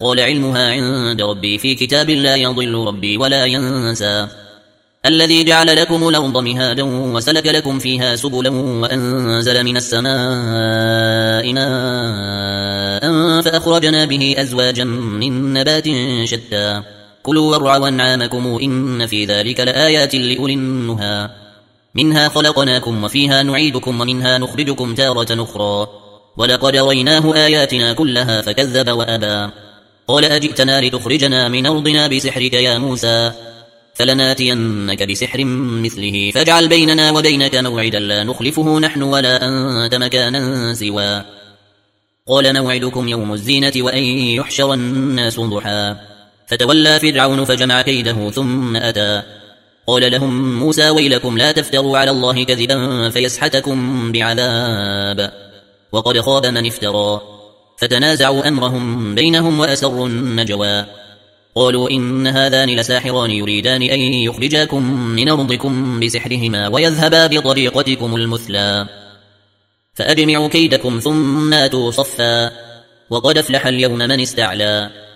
قال علمها عند ربي في كتاب لا يضل ربي ولا ينسى الذي جعل لكم الأرض مهادا وسلك لكم فيها سبلا وأنزل من السماء ماء فأخرجنا به أزواجا من نبات شتى كلوا وارعوا أنعامكم إن في ذلك لآيات لأولي النهى منها خلقناكم وفيها نعيدكم ومنها نخرجكم تارة أخرى ولقد ريناه آياتنا كلها فكذب وأبى قال أجئتنا لتخرجنا من أرضنا بسحرك يا موسى فلناتينك بسحر مثله فاجعل بيننا وبينك موعدا لا نخلفه نحن ولا أنت مكانا سوى قال موعدكم يوم الزينة وأن يحشر الناس ضحى فتولى فرعون فجمع كيده ثم أتى قال لهم موسى ويلكم لا تفتروا على الله كذبا فيسحتكم بعذاب وقد خاب من افترى فتنازعوا أمرهم بينهم وأسروا النجوى قالوا إن هذان لساحران يريدان أن يخرجاكم من أرضكم بسحرهما ويذهبا بطريقتكم المثلى فأجمعوا كيدكم ثم آتوا صفا وقد أفلح اليوم من استعلى